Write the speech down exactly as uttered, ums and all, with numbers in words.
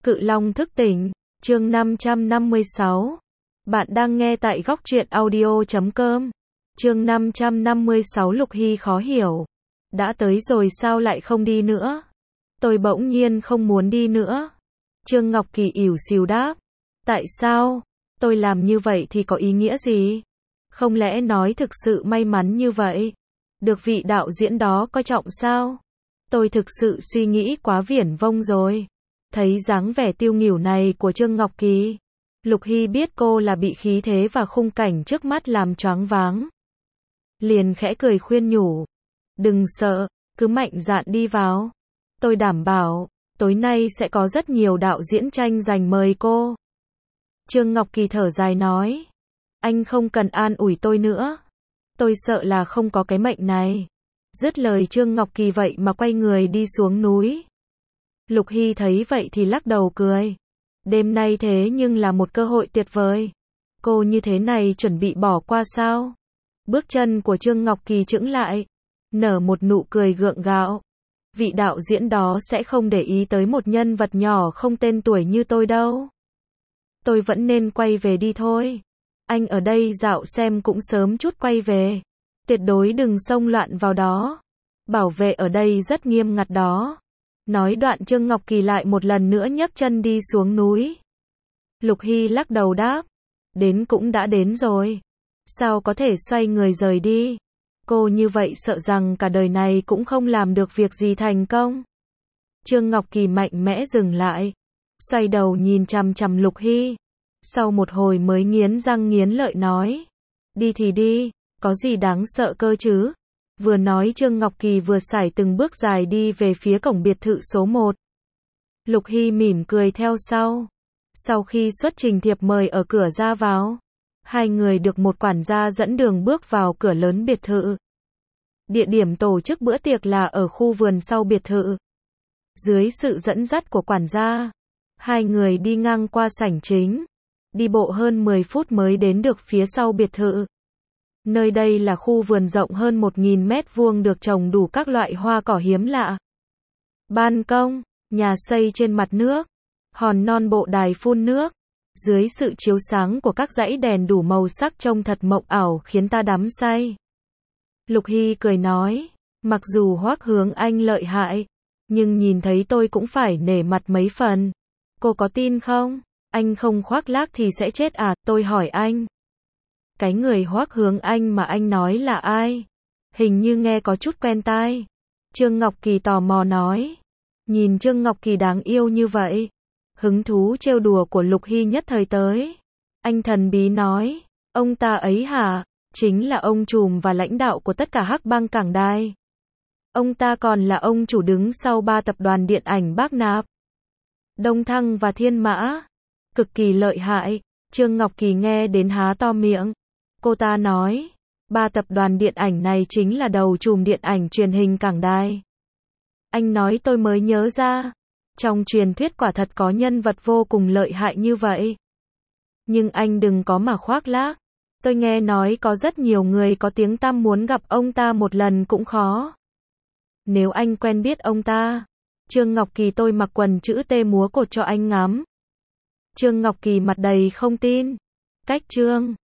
Cự Long thức tỉnh, chương năm trăm năm mươi sáu. Bạn đang nghe tại góc truyện audio chấm com. Chương năm trăm năm mươi sáu. Lục Hy khó hiểu. Đã tới rồi sao lại không đi nữa? Tôi bỗng nhiên không muốn đi nữa. Trương Ngọc Kỳ ỉu xìu đáp. Tại sao? Tôi làm như vậy thì có ý nghĩa gì? Không lẽ nói thực sự may mắn như vậy? Được vị đạo diễn đó coi trọng sao? Tôi thực sự suy nghĩ quá viển vông rồi. Thấy dáng vẻ tiêu nghỉu này của Trương Ngọc Kỳ, Lục Hy biết cô là bị khí thế và khung cảnh trước mắt làm choáng váng. Liền khẽ cười khuyên nhủ. Đừng sợ, cứ mạnh dạn đi vào. Tôi đảm bảo, tối nay sẽ có rất nhiều đạo diễn tranh giành mời cô. Trương Ngọc Kỳ thở dài nói. Anh không cần an ủi tôi nữa. Tôi sợ là không có cái mệnh này. Dứt lời Trương Ngọc Kỳ vậy mà quay người đi xuống núi. Lục Hy thấy vậy thì lắc đầu cười. Đêm nay thế nhưng là một cơ hội tuyệt vời. Cô như thế này chuẩn bị bỏ qua sao? Bước chân của Trương Ngọc Kỳ chững lại, nở một nụ cười gượng gạo. Vị đạo diễn đó sẽ không để ý tới một nhân vật nhỏ không tên tuổi như tôi đâu. Tôi vẫn nên quay về đi thôi. Anh ở đây dạo xem cũng sớm chút quay về. Tuyệt đối đừng xông loạn vào đó. Bảo vệ ở đây rất nghiêm ngặt đó. Nói đoạn Trương Ngọc Kỳ lại một lần nữa nhấc chân đi xuống núi. Lục Hy lắc đầu đáp. Đến cũng đã đến rồi. Sao có thể xoay người rời đi? Cô như vậy sợ rằng cả đời này cũng không làm được việc gì thành công. Trương Ngọc Kỳ mạnh mẽ dừng lại. Xoay đầu nhìn chằm chằm Lục Hy. Sau một hồi mới nghiến răng nghiến lợi nói. Đi thì đi, có gì đáng sợ cơ chứ? Vừa nói Trương Ngọc Kỳ vừa sải từng bước dài đi về phía cổng biệt thự số một. Lục Hy mỉm cười theo sau. Sau khi xuất trình thiệp mời ở cửa ra vào, hai người được một quản gia dẫn đường bước vào cửa lớn biệt thự. Địa điểm tổ chức bữa tiệc là ở khu vườn sau biệt thự. Dưới sự dẫn dắt của quản gia, hai người đi ngang qua sảnh chính, đi bộ hơn mười phút mới đến được phía sau biệt thự. Nơi đây là khu vườn rộng hơn một nghìn mét vuông được trồng đủ các loại hoa cỏ hiếm lạ. Ban công, nhà xây trên mặt nước, hòn non bộ đài phun nước. Dưới sự chiếu sáng của các dãy đèn đủ màu sắc trông thật mộng ảo khiến ta đắm say. Lục Hy cười nói, mặc dù Hoắc Hướng Anh lợi hại, nhưng nhìn thấy tôi cũng phải nể mặt mấy phần. Cô có tin không? Anh không khoác lác thì sẽ chết à? Tôi hỏi anh. Cái người Hoắc Hướng Anh mà anh nói là ai? Hình như nghe có chút quen tai. Trương Ngọc Kỳ tò mò nói. Nhìn Trương Ngọc Kỳ đáng yêu như vậy, hứng thú trêu đùa của Lục Hy nhất thời tới. Anh thần bí nói, ông ta ấy hả? Chính là ông trùm và lãnh đạo của tất cả hắc bang Cảng Đài. Ông ta còn là ông chủ đứng sau ba tập đoàn điện ảnh Bác Nạp, Đông Thăng và Thiên Mã. Cực kỳ lợi hại. Trương Ngọc Kỳ nghe đến há to miệng. Cô ta nói, ba tập đoàn điện ảnh này chính là đầu trùm điện ảnh truyền hình Cảng Đài. Anh nói tôi mới nhớ ra, trong truyền thuyết quả thật có nhân vật vô cùng lợi hại như vậy. Nhưng anh đừng có mà khoác lác. Tôi nghe nói có rất nhiều người có tiếng tăm muốn gặp ông ta một lần cũng khó. Nếu anh quen biết ông ta, Trương Ngọc Kỳ tôi mặc quần chữ T múa cột cho anh ngắm. Trương Ngọc Kỳ mặt đầy không tin. Cách Trương